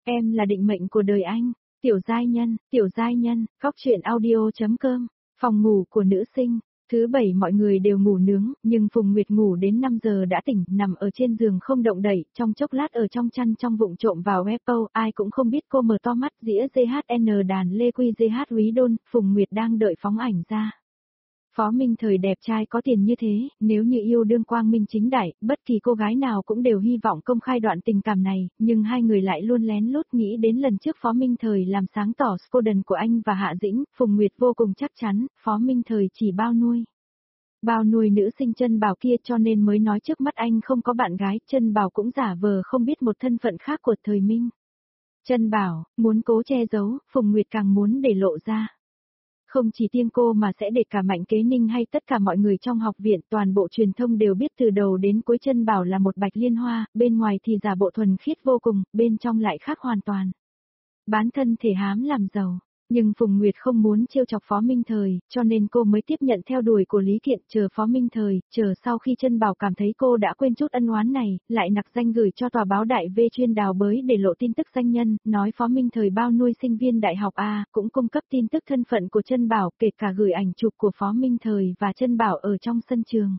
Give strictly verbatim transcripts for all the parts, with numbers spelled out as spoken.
Em là định mệnh của đời anh. Tiểu giai nhân, tiểu giai nhân, góc truyện audio.com, phòng ngủ của nữ sinh. Thứ bảy mọi người đều ngủ nướng, nhưng Phùng Nguyệt ngủ đến năm giờ đã tỉnh, nằm ở trên giường không động đậy, trong chốc lát ở trong chăn trong vụng trộm vào Weibo, ai cũng không biết cô mở to mắt dĩa giê hát en đàn Lê Quy giê hát Úy Đôn, Phùng Nguyệt đang đợi phóng ảnh ra. Phó Minh Thời đẹp trai có tiền như thế, nếu như yêu đương quang minh chính đại, bất kỳ cô gái nào cũng đều hy vọng công khai đoạn tình cảm này, nhưng hai người lại luôn lén lút nghĩ đến lần trước Phó Minh Thời làm sáng tỏ scandal của anh và Hạ Dĩnh, Phùng Nguyệt vô cùng chắc chắn, Phó Minh Thời chỉ bao nuôi. Bao nuôi nữ sinh Chân Bảo kia cho nên mới nói trước mắt anh không có bạn gái, Chân Bảo cũng giả vờ không biết một thân phận khác của thời Minh. Chân Bảo, muốn cố che giấu, Phùng Nguyệt càng muốn để lộ ra. Không chỉ riêng cô mà sẽ để cả Mạnh Kế Ninh hay tất cả mọi người trong học viện, toàn bộ truyền thông đều biết từ đầu đến cuối Chân Bảo là một bạch liên hoa, bên ngoài thì giả bộ thuần khiết vô cùng, bên trong lại khác hoàn toàn. Bán thân thể hám làm giàu, nhưng Phùng Nguyệt không muốn trêu chọc Phó Minh Thời, cho nên cô mới tiếp nhận theo đuổi của Lý Kiện, chờ Phó Minh Thời, chờ sau khi Chân Bảo cảm thấy cô đã quên chút ân oán này, lại nặc danh gửi cho tòa báo Đại V chuyên đào bới để lộ tin tức danh nhân, nói Phó Minh Thời bao nuôi sinh viên đại học A, cũng cung cấp tin tức thân phận của Chân Bảo, kể cả gửi ảnh chụp của Phó Minh Thời và Chân Bảo ở trong sân trường.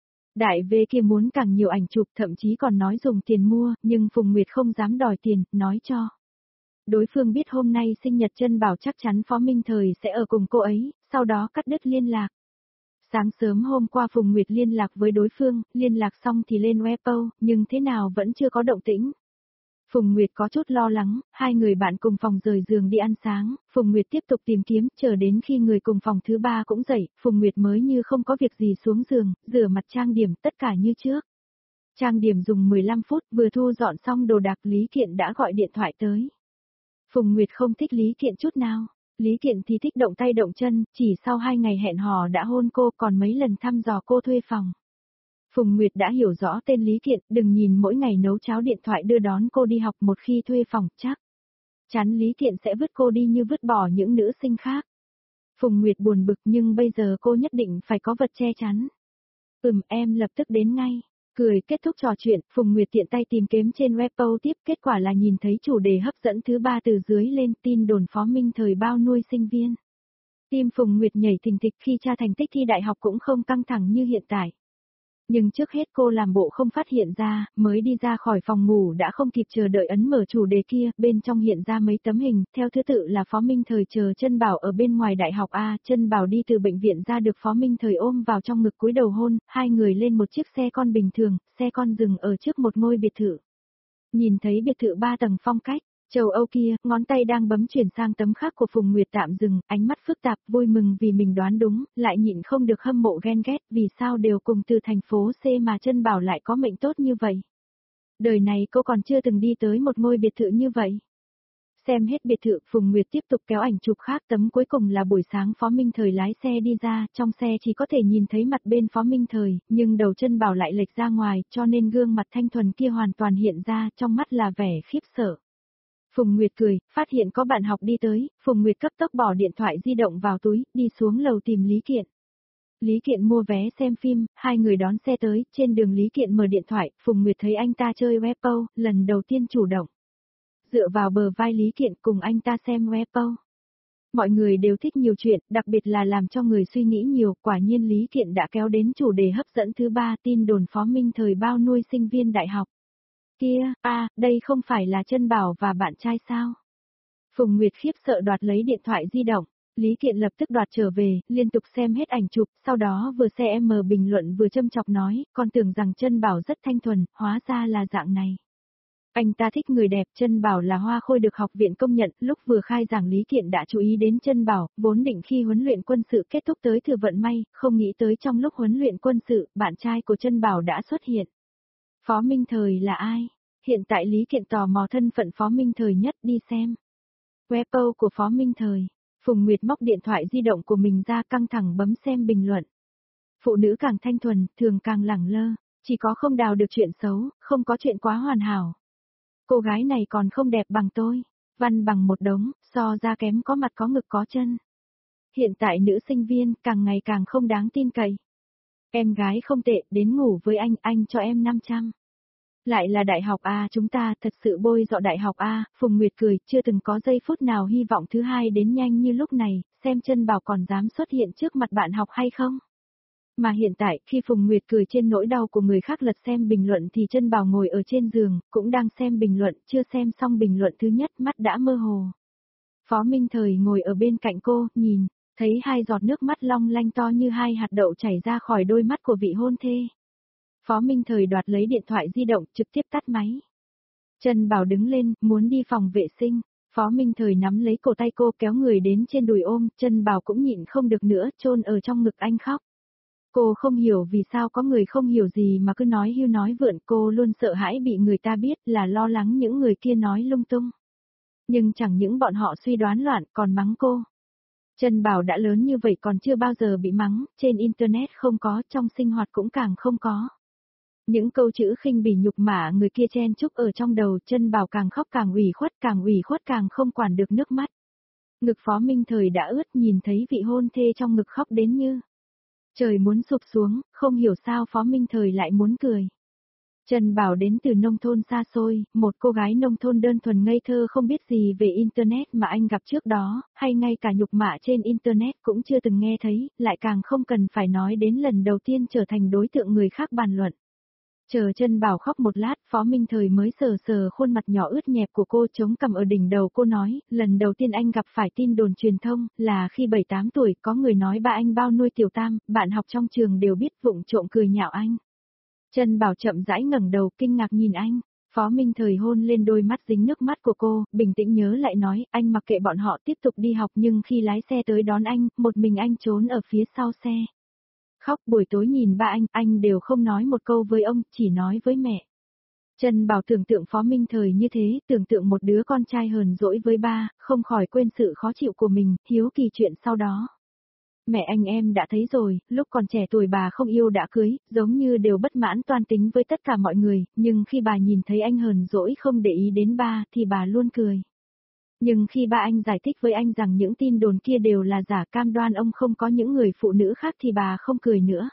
Đại V kia muốn càng nhiều ảnh chụp, thậm chí còn nói dùng tiền mua, nhưng Phùng Nguyệt không dám đòi tiền, nói cho. Đối phương biết hôm nay sinh nhật Chân Bảo chắc chắn Phó Minh Thời sẽ ở cùng cô ấy, sau đó cắt đứt liên lạc. Sáng sớm hôm qua Phùng Nguyệt liên lạc với đối phương, liên lạc xong thì lên Weibo, nhưng thế nào vẫn chưa có động tĩnh. Phùng Nguyệt có chút lo lắng, hai người bạn cùng phòng rời giường đi ăn sáng, Phùng Nguyệt tiếp tục tìm kiếm, chờ đến khi người cùng phòng thứ ba cũng dậy, Phùng Nguyệt mới như không có việc gì xuống giường, rửa mặt trang điểm tất cả như trước. Trang điểm dùng mười lăm phút, vừa thu dọn xong đồ đạc Lý Kiện đã gọi điện thoại tới. Phùng Nguyệt không thích Lý Kiện chút nào, Lý Kiện thì thích động tay động chân, chỉ sau hai ngày hẹn hò đã hôn cô, còn mấy lần thăm dò cô thuê phòng. Phùng Nguyệt đã hiểu rõ tên Lý Kiện, đừng nhìn mỗi ngày nấu cháo điện thoại đưa đón cô đi học, một khi thuê phòng chắc chắn Lý Kiện sẽ vứt cô đi như vứt bỏ những nữ sinh khác. Phùng Nguyệt buồn bực nhưng bây giờ cô nhất định phải có vật che chắn. Ừm, em lập tức đến ngay. Cười kết thúc trò chuyện, Phùng Nguyệt tiện tay tìm kiếm trên Weibo tiếp, kết quả là nhìn thấy chủ đề hấp dẫn thứ ba từ dưới lên, tin đồn Phó Minh Thời bao nuôi sinh viên. Tim Phùng Nguyệt nhảy thình thịch, khi tra thành tích thi đại học cũng không căng thẳng như hiện tại. Nhưng trước hết cô làm bộ không phát hiện ra, mới đi ra khỏi phòng ngủ đã không kịp chờ đợi ấn mở chủ đề kia, bên trong hiện ra mấy tấm hình, theo thứ tự là Phó Minh Thời chờ Chân Bảo ở bên ngoài đại học A, Chân Bảo đi từ bệnh viện ra được Phó Minh Thời ôm vào trong ngực cúi đầu hôn, hai người lên một chiếc xe con bình thường, xe con dừng ở trước một ngôi biệt thự. Nhìn thấy biệt thự ba tầng phong cách châu Âu kia, ngón tay đang bấm chuyển sang tấm khác của Phùng Nguyệt tạm dừng, ánh mắt phức tạp, vui mừng vì mình đoán đúng, lại nhịn không được hâm mộ ghen ghét, vì sao đều cùng từ thành phố C mà Chân Bảo lại có mệnh tốt như vậy. Đời này cô còn chưa từng đi tới một ngôi biệt thự như vậy. Xem hết biệt thự, Phùng Nguyệt tiếp tục kéo ảnh chụp khác, tấm cuối cùng là buổi sáng Phó Minh Thời lái xe đi ra, trong xe chỉ có thể nhìn thấy mặt bên Phó Minh Thời, nhưng đầu Chân Bảo lại lệch ra ngoài, cho nên gương mặt thanh thuần kia hoàn toàn hiện ra, trong mắt là vẻ khiếp sợ. Phùng Nguyệt cười, phát hiện có bạn học đi tới, Phùng Nguyệt cấp tốc bỏ điện thoại di động vào túi, đi xuống lầu tìm Lý Kiện. Lý Kiện mua vé xem phim, hai người đón xe tới, trên đường Lý Kiện mở điện thoại, Phùng Nguyệt thấy anh ta chơi Weibo, lần đầu tiên chủ động. Dựa vào bờ vai Lý Kiện cùng anh ta xem Weibo. Mọi người đều thích nhiều chuyện, đặc biệt là làm cho người suy nghĩ nhiều, quả nhiên Lý Kiện đã kéo đến chủ đề hấp dẫn thứ ba, tin đồn Phó Minh Thời bao nuôi sinh viên đại học. Kia, a, à, đây không phải là Chân Bảo và bạn trai sao? Phùng Nguyệt khiếp sợ đoạt lấy điện thoại di động, Lý Kiện lập tức đoạt trở về, liên tục xem hết ảnh chụp, sau đó vừa xem bình luận vừa châm chọc nói, con tưởng rằng Chân Bảo rất thanh thuần, hóa ra là dạng này. Anh ta thích người đẹp, Chân Bảo là hoa khôi được học viện công nhận, lúc vừa khai giảng Lý Kiện đã chú ý đến Chân Bảo, vốn định khi huấn luyện quân sự kết thúc tới thử vận may, không nghĩ tới trong lúc huấn luyện quân sự, bạn trai của Chân Bảo đã xuất hiện. Phó Minh Thời là ai? Hiện tại Lý Kiện tò mò thân phận Phó Minh Thời nhất, đi xem. Weibo của Phó Minh Thời. Phùng Nguyệt móc điện thoại di động của mình ra, căng thẳng bấm xem bình luận. Phụ nữ càng thanh thuần, thường càng lẳng lơ, chỉ có không đào được chuyện xấu, không có chuyện quá hoàn hảo. Cô gái này còn không đẹp bằng tôi, văn bằng một đống, so ra kém, có mặt có ngực có chân. Hiện tại nữ sinh viên càng ngày càng không đáng tin cậy. Em gái không tệ, đến ngủ với anh, anh cho em năm trăm. Lại là đại học A, chúng ta thật sự bôi dọ đại học A, Phùng Nguyệt cười, chưa từng có giây phút nào hy vọng thứ hai đến nhanh như lúc này, xem Chân Bảo còn dám xuất hiện trước mặt bạn học hay không. Mà hiện tại, khi Phùng Nguyệt cười trên nỗi đau của người khác lật xem bình luận thì Chân Bảo ngồi ở trên giường, cũng đang xem bình luận, chưa xem xong bình luận thứ nhất, mắt đã mơ hồ. Phó Minh Thời ngồi ở bên cạnh cô, nhìn, thấy hai giọt nước mắt long lanh to như hai hạt đậu chảy ra khỏi đôi mắt của vị hôn thê. Phó Minh Thời đoạt lấy điện thoại di động, trực tiếp tắt máy. Chân Bảo đứng lên, muốn đi phòng vệ sinh. Phó Minh Thời nắm lấy cổ tay cô kéo người đến trên đùi ôm, Chân Bảo cũng nhịn không được nữa, chôn ở trong ngực anh khóc. Cô không hiểu vì sao có người không hiểu gì mà cứ nói hưu nói vượn, cô luôn sợ hãi bị người ta biết, là lo lắng những người kia nói lung tung. Nhưng chẳng những bọn họ suy đoán loạn còn mắng cô. Chân Bảo đã lớn như vậy còn chưa bao giờ bị mắng, trên internet không có, trong sinh hoạt cũng càng không có. Những câu chữ khinh bỉ nhục mạ người kia chen chúc ở trong đầu, Chân Bảo càng khóc càng ủy khuất, càng ủy khuất càng không quản được nước mắt. Ngực Phó Minh Thời đã ướt, nhìn thấy vị hôn thê trong ngực khóc đến như trời muốn sụp xuống, không hiểu sao Phó Minh Thời lại muốn cười. Chân Bảo đến từ nông thôn xa xôi, một cô gái nông thôn đơn thuần ngây thơ không biết gì về Internet mà anh gặp trước đó, hay ngay cả nhục mạ trên Internet cũng chưa từng nghe thấy, lại càng không cần phải nói đến lần đầu tiên trở thành đối tượng người khác bàn luận. Chờ Chân Bảo khóc một lát, Phó Minh Thời mới sờ sờ khuôn mặt nhỏ ướt nhẹp của cô, chống cằm ở đỉnh đầu cô nói, lần đầu tiên anh gặp phải tin đồn truyền thông, là khi bảy tám tuổi, có người nói ba anh bao nuôi tiểu tam, bạn học trong trường đều biết, vụng trộm cười nhạo anh. Chân Bảo chậm rãi ngẩng đầu, kinh ngạc nhìn anh. Phó Minh Thời hôn lên đôi mắt dính nước mắt của cô, bình tĩnh nhớ lại nói, anh mặc kệ bọn họ tiếp tục đi học, nhưng khi lái xe tới đón anh, một mình anh trốn ở phía sau xe. Khóc, buổi tối nhìn ba anh, anh đều không nói một câu với ông, chỉ nói với mẹ. Chân Bảo tưởng tượng Phó Minh Thời như thế, tưởng tượng một đứa con trai hờn dỗi với ba, không khỏi quên sự khó chịu của mình, hiếu kỳ chuyện sau đó. Mẹ anh em đã thấy rồi, lúc còn trẻ tuổi bà không yêu đã cưới, giống như đều bất mãn toan tính với tất cả mọi người, nhưng khi bà nhìn thấy anh hờn dỗi không để ý đến ba, thì bà luôn cười. Nhưng khi ba anh giải thích với anh rằng những tin đồn kia đều là giả, cam đoan ông không có những người phụ nữ khác, thì bà không cười nữa.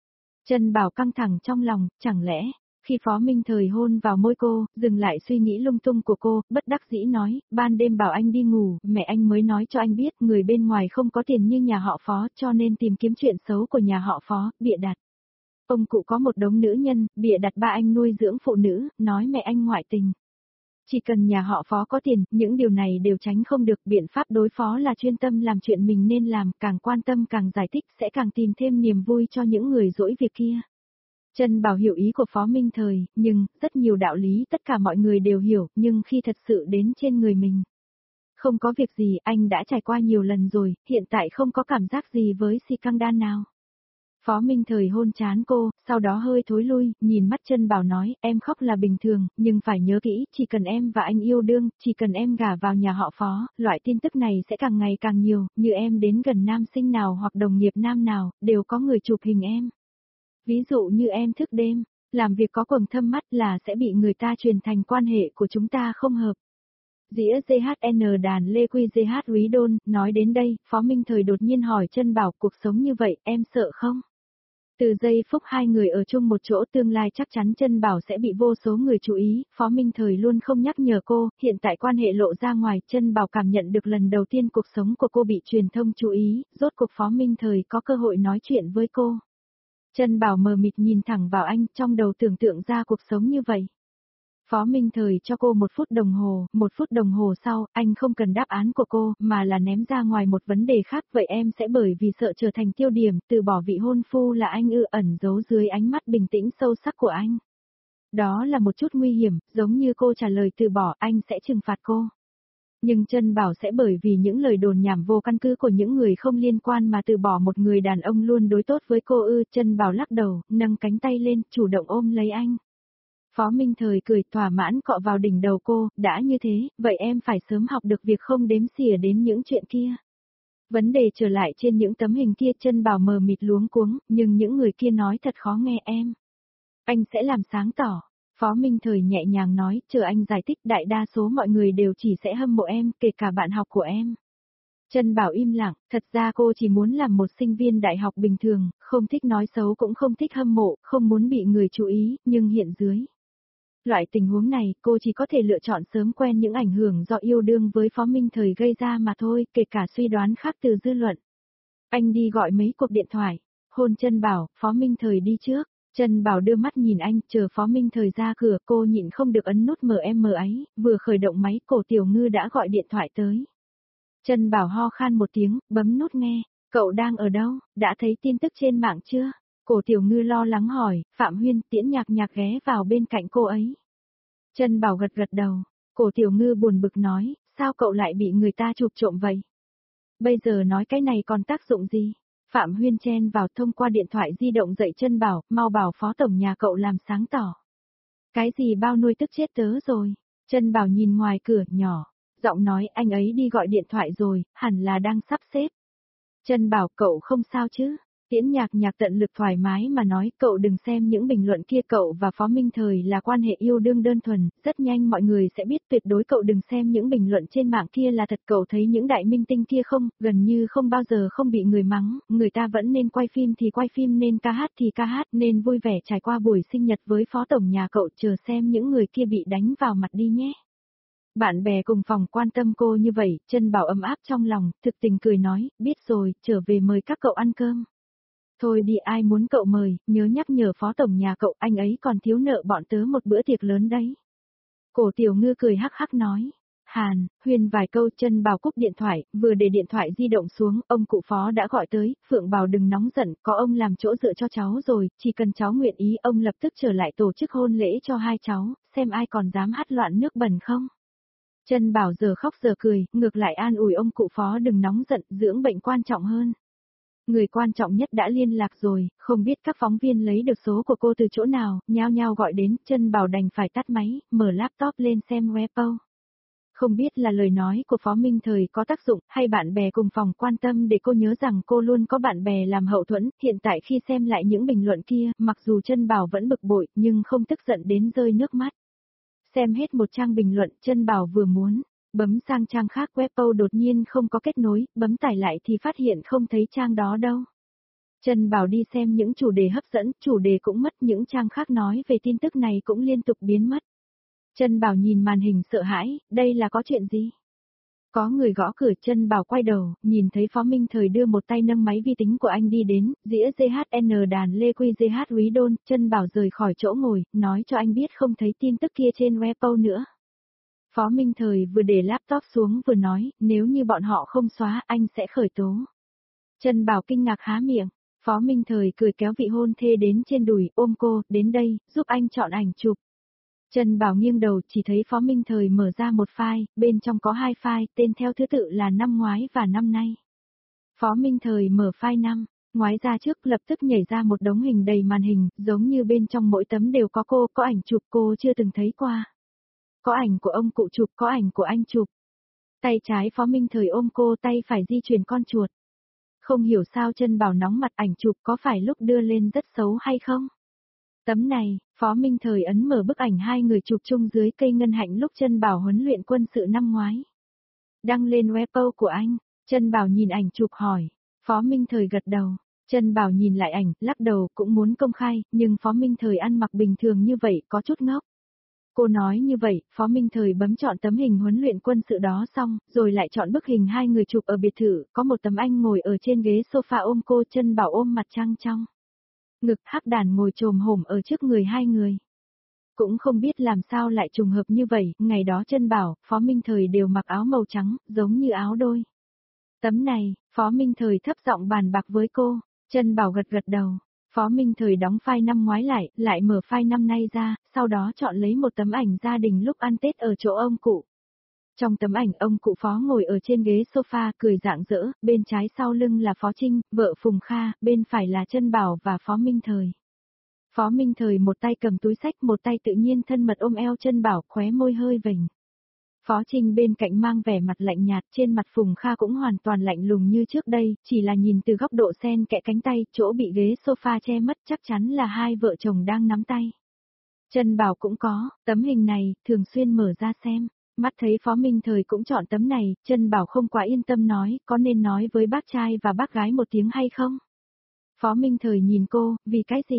Chân Bảo căng thẳng trong lòng, chẳng lẽ, khi Phó Minh Thời hôn vào môi cô, dừng lại suy nghĩ lung tung của cô, bất đắc dĩ nói, ban đêm bảo anh đi ngủ, mẹ anh mới nói cho anh biết người bên ngoài không có tiền như nhà họ Phó, cho nên tìm kiếm chuyện xấu của nhà họ Phó, bịa đặt. Ông cụ có một đống nữ nhân, bịa đặt ba anh nuôi dưỡng phụ nữ, nói mẹ anh ngoại tình. Chỉ cần nhà họ Phó có tiền, những điều này đều tránh không được, biện pháp đối phó là chuyên tâm làm chuyện mình nên làm, càng quan tâm càng giải thích sẽ càng tìm thêm niềm vui cho những người dỗi việc kia. Chân Bảo hiểu ý của Phó Minh Thời, nhưng, rất nhiều đạo lý tất cả mọi người đều hiểu, nhưng khi thật sự đến trên người mình. Không có việc gì, anh đã trải qua nhiều lần rồi, hiện tại không có cảm giác gì với si căng đan nào. Phó Minh Thời hôn chán cô, sau đó hơi thối lui, nhìn mắt Chân Bảo nói, em khóc là bình thường, nhưng phải nhớ kỹ, chỉ cần em và anh yêu đương, chỉ cần em gả vào nhà họ Phó, loại tin tức này sẽ càng ngày càng nhiều, như em đến gần nam sinh nào hoặc đồng nghiệp nam nào, đều có người chụp hình em. Ví dụ như em thức đêm, làm việc có quầng thâm mắt là sẽ bị người ta truyền thành quan hệ của chúng ta không hợp. Dĩa giê hát en đàn Lê Quy giê hát Rúy Đôn, nói đến đây, Phó Minh Thời đột nhiên hỏi Chân Bảo, cuộc sống như vậy, em sợ không? Từ giây phút hai người ở chung một chỗ, tương lai chắc chắn Chân Bảo sẽ bị vô số người chú ý, Phó Minh Thời luôn không nhắc nhở cô, hiện tại quan hệ lộ ra ngoài, Chân Bảo cảm nhận được lần đầu tiên cuộc sống của cô bị truyền thông chú ý, rốt cuộc Phó Minh Thời có cơ hội nói chuyện với cô. Chân Bảo mờ mịt nhìn thẳng vào anh, trong đầu tưởng tượng ra cuộc sống như vậy. Phó Minh Thời cho cô một phút đồng hồ, một phút đồng hồ sau, anh không cần đáp án của cô, mà là ném ra ngoài một vấn đề khác, vậy em sẽ bởi vì sợ trở thành tiêu điểm, từ bỏ vị hôn phu là anh ư, ẩn giấu dưới ánh mắt bình tĩnh sâu sắc của anh. Đó là một chút nguy hiểm, giống như cô trả lời từ bỏ, anh sẽ trừng phạt cô. Nhưng Chân Bảo sẽ bởi vì những lời đồn nhảm vô căn cứ của những người không liên quan mà từ bỏ một người đàn ông luôn đối tốt với cô ư. Chân Bảo lắc đầu, nâng cánh tay lên, chủ động ôm lấy anh. Phó Minh Thời cười thỏa mãn cọ vào đỉnh đầu cô, đã như thế, vậy em phải sớm học được việc không đếm xỉa đến những chuyện kia. Vấn đề trở lại trên những tấm hình kia, Chân Bảo mờ mịt luống cuống, nhưng những người kia nói thật khó nghe em. Anh sẽ làm sáng tỏ. Phó Minh Thời nhẹ nhàng nói, chờ anh giải thích, đại đa số mọi người đều chỉ sẽ hâm mộ em, kể cả bạn học của em. Chân Bảo im lặng, thật ra cô chỉ muốn làm một sinh viên đại học bình thường, không thích nói xấu cũng không thích hâm mộ, không muốn bị người chú ý, nhưng hiện dưới. Loại tình huống này cô chỉ có thể lựa chọn sớm quen những ảnh hưởng do yêu đương với Phó Minh Thời gây ra mà thôi, kể cả suy đoán khác từ dư luận. Anh đi gọi mấy cuộc điện thoại, hôn Trân Bảo, Phó Minh Thời đi trước. Trân Bảo đưa mắt nhìn anh, chờ Phó Minh Thời ra cửa, cô nhịn không được ấn nút em em ấy, vừa khởi động máy, Cổ Tiểu Ngư đã gọi điện thoại tới. Trân Bảo ho khan một tiếng, bấm nút nghe, cậu đang ở đâu, đã thấy tin tức trên mạng chưa? Cổ Tiểu Ngư lo lắng hỏi, Phạm Huyên, Tiễn Nhạc Nhạc ghé vào bên cạnh cô ấy. Trân Bảo gật gật đầu, Cổ Tiểu Ngư buồn bực nói, sao cậu lại bị người ta chụp trộm vậy? Bây giờ nói cái này còn tác dụng gì? Phạm Huyên chen vào thông qua điện thoại di động dạy Trân Bảo, mau bảo phó tổng nhà cậu làm sáng tỏ. Cái gì bao nuôi tức chết tớ rồi? Trân Bảo nhìn ngoài cửa, nhỏ, giọng nói anh ấy đi gọi điện thoại rồi, hẳn là đang sắp xếp. Trân Bảo, cậu không sao chứ? Tiễn Nhạc Nhạc tận lực thoải mái mà nói, cậu đừng xem những bình luận kia, cậu và Phó Minh Thời là quan hệ yêu đương đơn thuần, rất nhanh mọi người sẽ biết, tuyệt đối cậu đừng xem những bình luận trên mạng kia là thật. Cậu thấy những đại minh tinh kia không, gần như không bao giờ không bị người mắng, người ta vẫn nên quay phim thì quay phim, nên ca hát thì ca hát, nên vui vẻ trải qua buổi sinh nhật với phó tổng nhà cậu, chờ xem những người kia bị đánh vào mặt đi nhé. Bạn bè cùng phòng quan tâm cô như vậy, Trân Bảo ấm áp trong lòng, thực tình cười nói, biết rồi, trở về mời các cậu ăn cơm. Thôi đi, ai muốn cậu mời, nhớ nhắc nhở phó tổng nhà cậu, anh ấy còn thiếu nợ bọn tớ một bữa tiệc lớn đấy. Cổ Tiểu Ngư cười hắc hắc nói. Hàn, Huyên vài câu. Trân Bảo cúp điện thoại, vừa để điện thoại di động xuống, ông cụ phó đã gọi tới, Phượng Bảo đừng nóng giận, có ông làm chỗ dựa cho cháu rồi, chỉ cần cháu nguyện ý, ông lập tức trở lại tổ chức hôn lễ cho hai cháu, xem ai còn dám hắt loạn nước bẩn không. Trân Bảo giờ khóc giờ cười, ngược lại an ủi ông cụ phó đừng nóng giận, dưỡng bệnh quan trọng hơn. Người quan trọng nhất đã liên lạc rồi, không biết các phóng viên lấy được số của cô từ chỗ nào, nhao nhao gọi đến, Trân Bảo đành phải tắt máy, mở laptop lên xem Weibo. Không biết là lời nói của Phó Minh Thời có tác dụng, hay bạn bè cùng phòng quan tâm để cô nhớ rằng cô luôn có bạn bè làm hậu thuẫn, hiện tại khi xem lại những bình luận kia, mặc dù Trân Bảo vẫn bực bội, nhưng không tức giận đến rơi nước mắt. Xem hết một trang bình luận, Trân Bảo vừa muốn bấm sang trang khác, Weibo đột nhiên không có kết nối, bấm tải lại thì phát hiện không thấy trang đó đâu. Trân Bảo đi xem những chủ đề hấp dẫn, chủ đề cũng mất, những trang khác nói về tin tức này cũng liên tục biến mất. Trân Bảo nhìn màn hình sợ hãi, đây là có chuyện gì? Có người gõ cửa, Trân Bảo quay đầu, nhìn thấy Phó Minh Thời đưa một tay nâng máy vi tính của anh đi đến, dĩa giê hát en đàn Lê Quy giê hát Rúy Đôn, Trân Bảo rời khỏi chỗ ngồi, nói cho anh biết không thấy tin tức kia trên Weibo nữa. Phó Minh Thời vừa để laptop xuống vừa nói, nếu như bọn họ không xóa, anh sẽ khởi tố. Trân Bảo kinh ngạc há miệng, Phó Minh Thời cười kéo vị hôn thê đến trên đùi, ôm cô, đến đây, giúp anh chọn ảnh chụp. Trân Bảo nghiêng đầu, chỉ thấy Phó Minh Thời mở ra một file, bên trong có hai file, tên theo thứ tự là năm ngoái và năm nay. Phó Minh Thời mở file năm, ngoái ra trước, lập tức nhảy ra một đống hình đầy màn hình, giống như bên trong mỗi tấm đều có cô, có ảnh chụp cô chưa từng thấy qua. Có ảnh của ông cụ chụp, có ảnh của anh chụp. Tay trái Phó Minh Thời ôm cô, tay phải di chuyển con chuột. Không hiểu sao Trân Bảo nóng mặt, ảnh chụp có phải lúc đưa lên rất xấu hay không? Tấm này, Phó Minh Thời ấn mở bức ảnh hai người chụp chung dưới cây ngân hạnh lúc Trân Bảo huấn luyện quân sự năm ngoái. Đăng lên Weibo của anh, Trân Bảo nhìn ảnh chụp hỏi. Phó Minh Thời gật đầu. Trân Bảo nhìn lại ảnh, lắc đầu, cũng muốn công khai, nhưng Phó Minh Thời ăn mặc bình thường như vậy, có chút ngốc. Cô nói như vậy, Phó Minh Thời bấm chọn tấm hình huấn luyện quân sự đó xong, rồi lại chọn bức hình hai người chụp ở biệt thự, có một tấm anh ngồi ở trên ghế sofa ôm cô, Trân Bảo ôm mặt trăng trong ngực, Hắc Đàn ngồi chồm hổm ở trước người hai người. Cũng không biết làm sao lại trùng hợp như vậy, ngày đó Trân Bảo, Phó Minh Thời đều mặc áo màu trắng, giống như áo đôi. Tấm này, Phó Minh Thời thấp giọng bàn bạc với cô, Trân Bảo gật gật đầu. Phó Minh Thời đóng file năm ngoái lại, lại mở file năm nay ra, sau đó chọn lấy một tấm ảnh gia đình lúc ăn Tết ở chỗ ông cụ. Trong tấm ảnh ông cụ Phó ngồi ở trên ghế sofa cười rạng rỡ, bên trái sau lưng là Phó Trinh, vợ Phùng Kha, bên phải là Trân Bảo và Phó Minh Thời. Phó Minh Thời một tay cầm túi xách, một tay tự nhiên thân mật ôm eo Trân Bảo, khóe môi hơi vểnh. Phó Trinh bên cạnh mang vẻ mặt lạnh nhạt, trên mặt Phùng Kha cũng hoàn toàn lạnh lùng như trước đây, chỉ là nhìn từ góc độ xen kẽ cánh tay, chỗ bị ghế sofa che mất chắc chắn là hai vợ chồng đang nắm tay. Trân Bảo cũng có, tấm hình này, thường xuyên mở ra xem, mắt thấy Phó Minh Thời cũng chọn tấm này, Trân Bảo không quá yên tâm nói, có nên nói với bác trai và bác gái một tiếng hay không? Phó Minh Thời nhìn cô, vì cái gì?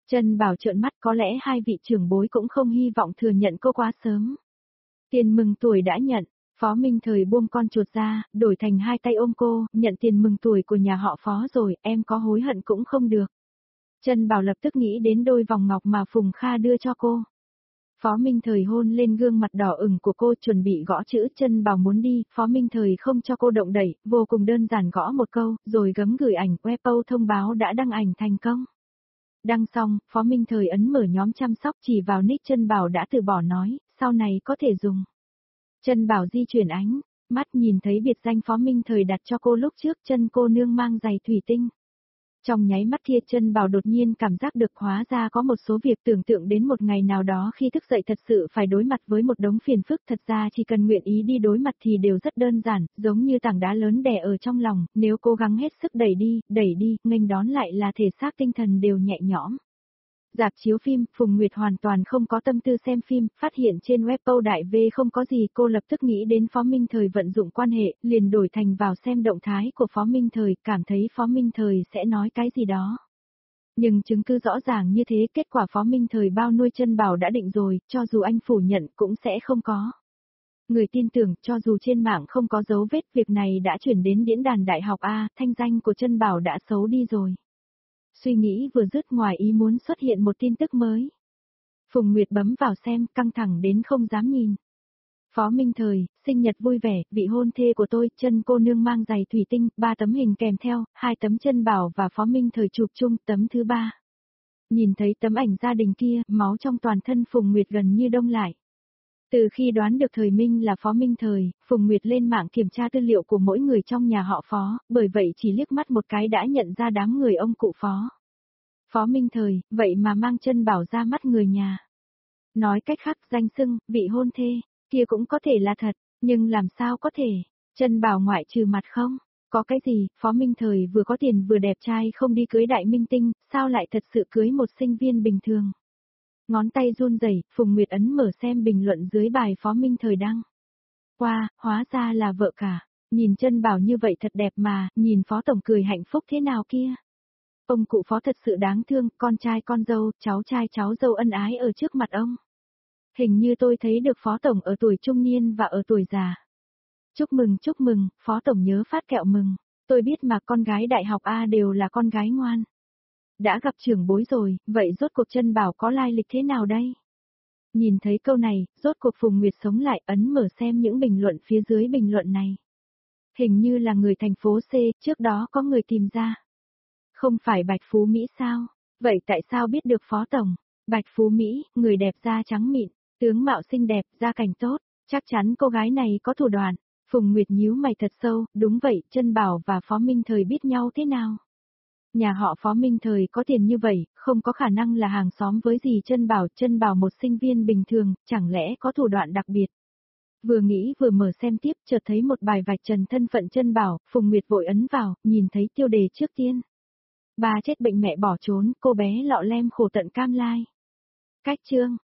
Trân Bảo trợn mắt, có lẽ hai vị trưởng bối cũng không hy vọng thừa nhận cô quá sớm. Tiền mừng tuổi đã nhận, Phó Minh Thời buông con chuột ra, đổi thành hai tay ôm cô, nhận tiền mừng tuổi của nhà họ Phó rồi, em có hối hận cũng không được. Trân Bảo lập tức nghĩ đến đôi vòng ngọc mà Phùng Kha đưa cho cô. Phó Minh Thời hôn lên gương mặt đỏ ửng của cô, chuẩn bị gõ chữ. Trân Bảo muốn đi, Phó Minh Thời không cho cô động đẩy, vô cùng đơn giản gõ một câu, rồi gấm gửi ảnh, Weibo thông báo đã đăng ảnh thành công. Đăng xong, Phó Minh Thời ấn mở nhóm chăm sóc, chỉ vào nick Trân Bảo đã từ bỏ nói, sau này có thể dùng. Trân Bảo di chuyển ánh mắt, nhìn thấy biệt danh Phó Minh Thời đặt cho cô lúc trước, chân cô nương mang giày thủy tinh. Trong nháy mắt kia Trân Bảo đột nhiên cảm giác được hóa ra có một số việc, tưởng tượng đến một ngày nào đó khi thức dậy thật sự phải đối mặt với một đống phiền phức, thật ra chỉ cần nguyện ý đi đối mặt thì đều rất đơn giản, giống như tảng đá lớn đè ở trong lòng, nếu cố gắng hết sức đẩy đi, đẩy đi, nghênh đón lại là thể xác tinh thần đều nhẹ nhõm. Rạp chiếu phim, Phùng Nguyệt hoàn toàn không có tâm tư xem phim, phát hiện trên Weibo đại V không có gì, cô lập tức nghĩ đến Phó Minh Thời vận dụng quan hệ, liền đổi thành vào xem động thái của Phó Minh Thời, cảm thấy Phó Minh Thời sẽ nói cái gì đó. Nhưng chứng cứ rõ ràng như thế, kết quả Phó Minh Thời bao nuôi Trân Bảo đã định rồi, cho dù anh phủ nhận cũng sẽ không có. Người tin tưởng, cho dù trên mạng không có dấu vết, việc này đã chuyển đến diễn đàn đại học A, thanh danh của Trân Bảo đã xấu đi rồi. Suy nghĩ vừa dứt, ngoài ý muốn xuất hiện một tin tức mới. Phùng Nguyệt bấm vào xem, căng thẳng đến không dám nhìn. Phó Minh Thời, sinh nhật vui vẻ, vị hôn thê của tôi, chân cô nương mang giày thủy tinh, ba tấm hình kèm theo, hai tấm Trân Bảo và Phó Minh Thời chụp chung, tấm thứ ba. Nhìn thấy tấm ảnh gia đình kia, máu trong toàn thân Phùng Nguyệt gần như đông lại. Từ khi đoán được Thời Minh là Phó Minh Thời, Phùng Nguyệt lên mạng kiểm tra tư liệu của mỗi người trong nhà họ Phó, bởi vậy chỉ liếc mắt một cái đã nhận ra đám người ông cụ Phó. Phó Minh Thời, vậy mà mang Trân Bảo ra mắt người nhà. Nói cách khác, danh xưng, vị hôn thê, kia cũng có thể là thật, nhưng làm sao có thể, Trân Bảo ngoại trừ mặt không? Có cái gì, Phó Minh Thời vừa có tiền vừa đẹp trai không đi cưới đại minh tinh, sao lại thật sự cưới một sinh viên bình thường? Ngón tay run rẩy, Phùng Nguyệt ấn mở xem bình luận dưới bài Phó Minh Thời đăng. Wow, hóa ra là vợ cả, nhìn Trân Bảo như vậy thật đẹp mà, nhìn Phó Tổng cười hạnh phúc thế nào kia. Ông cụ Phó thật sự đáng thương, con trai con dâu, cháu trai cháu dâu ân ái ở trước mặt ông. Hình như tôi thấy được Phó Tổng ở tuổi trung niên và ở tuổi già. Chúc mừng chúc mừng, Phó Tổng nhớ phát kẹo mừng. Tôi biết mà con gái đại học A đều là con gái ngoan. Đã gặp trưởng bối rồi, vậy rốt cuộc Trân Bảo có lai lịch thế nào đây? Nhìn thấy câu này, rốt cuộc Phùng Nguyệt sống lại, ấn mở xem những bình luận phía dưới bình luận này. Hình như là người thành phố C, trước đó có người tìm ra. Không phải Bạch Phú Mỹ sao? Vậy tại sao biết được Phó Tổng? Bạch Phú Mỹ, người đẹp da trắng mịn, tướng mạo xinh đẹp, gia cảnh tốt, chắc chắn cô gái này có thủ đoạn. Phùng Nguyệt nhíu mày thật sâu, đúng vậy, Trân Bảo và Phó Minh Thời biết nhau thế nào? Nhà họ Phó Minh Thời có tiền như vậy, không có khả năng là hàng xóm với gì Trân Bảo, Trân Bảo một sinh viên bình thường, chẳng lẽ có thủ đoạn đặc biệt. Vừa nghĩ vừa mở xem tiếp, chợt thấy một bài vạch trần thân phận Trân Bảo, Phùng Nguyệt vội ấn vào, nhìn thấy tiêu đề trước tiên. Ba chết bệnh mẹ bỏ trốn, cô bé lọ lem khổ tận cam lai. Cách chương